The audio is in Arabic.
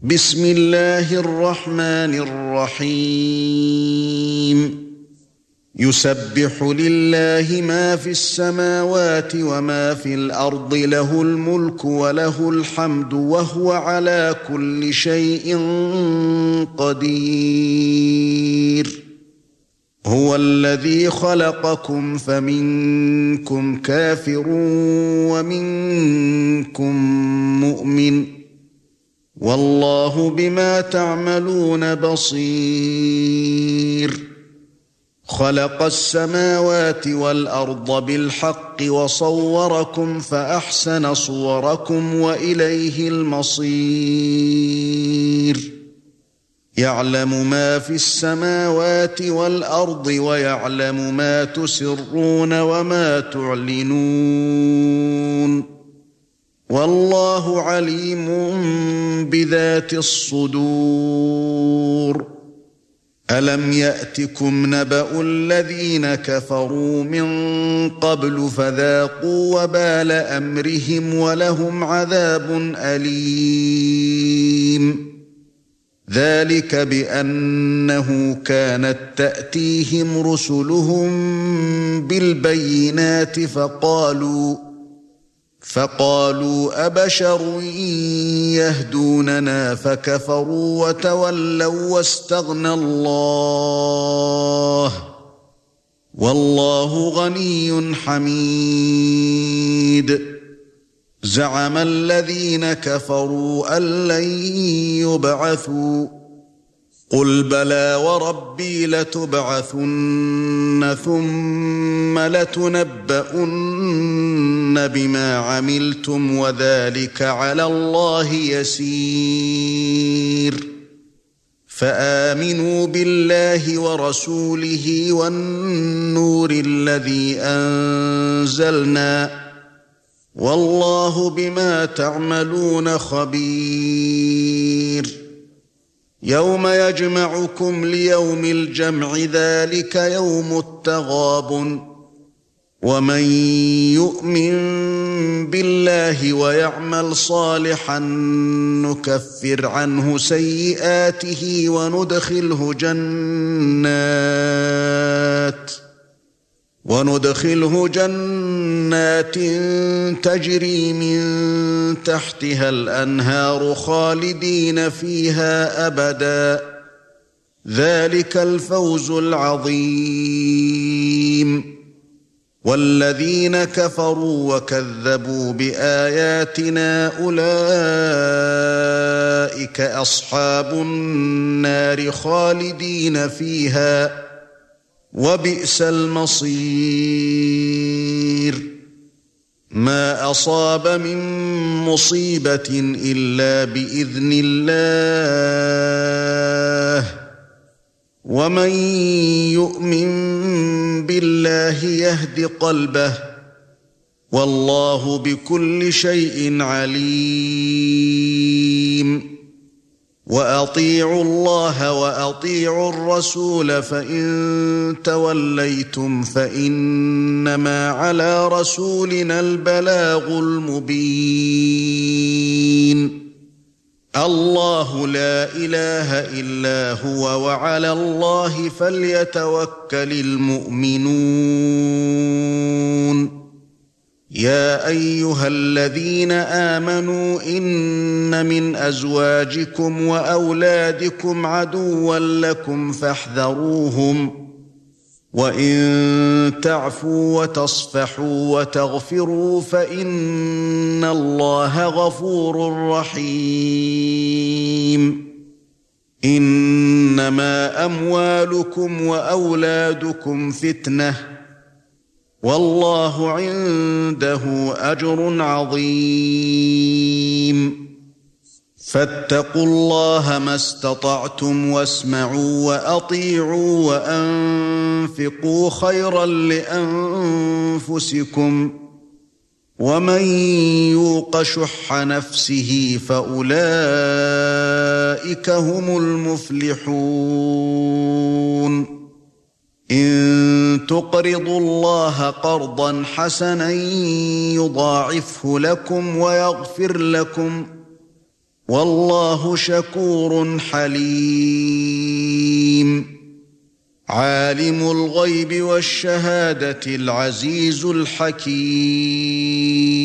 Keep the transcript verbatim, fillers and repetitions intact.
بسم الله الرحمن الرحيم يسبح لله ما في السماوات وما في الأرض له الملك وله الحمد وهو على كل شيء قدير هو الذي خلقكم فمنكم كافر ومنكم مؤمن والله بما تعملون بصير خلق السماوات والأرض بالحق وصوركم فأحسن صوركم وإليه المصير يعلم ما في السماوات والأرض ويعلم ما تسرون وما تعلنون والله عليم بذات الصدور ألم يأتكم نبأ الذين كفروا من قبل فذاقوا وبال أمرهم ولهم عذاب أليم ذلك بأنه كانت تأتيهم رسلهم بالبينات فقالوا فقالوا أبشر يهدوننا فكفروا وتولوا واستغنى الله والله غني حميد زعم الذين كفروا أن لن يبعثوا قل بلى وربي لتبعثن ثم لتنبؤن بما عملتم وذلك على الله يسير فآمنوا بالله ورسوله والنور الذي أنزلنا والله بما تعملون خبير يوم يجمعكم ليوم الجمع ذلك يوم التغابن ومن يؤمن بالله ويعمل صالحا نكفر عنه سيئاته وندخله جنات وندخله جنات تجري من تحتها الأنهار خالدين فيها أبدا ذلك الفوز العظيم والذين كفروا وكذبوا بآياتنا أولئك أصحاب النار خالدين فيها وبئس المصير ما أصاب من مصيبة إلا بإذن الله ومن يؤمن بالله يهد قلبه والله بكل شيء عليم وأطيعوا الله وأطيعوا الرسول فإن توليتم فإنما على رسولنا البلاغ المبين الله لا إله إلا هو وعلى الله فليتوكل المؤمنون يا أيها الذين آمنوا إن من أزواجكم وأولادكم عدوا لكم فاحذروهم وإن تعفوا وتصفحوا وتغفروا فإن الله غفور رحيم إنما أموالكم وأولادكم فتنة والله عنده أجر عظيم فاتقوا الله ما استطعتم واسمعوا وأطيعوا وأنفقوا خيرا لأنفسكم ومن يوق شح نفسه فأولئك هم المفلحون إن تقرضوا الله قرضا حسنا يضاعفه لكم ويغفر لكم والله شكور حليم عالم الغيب والشهادة العزيز الحكيم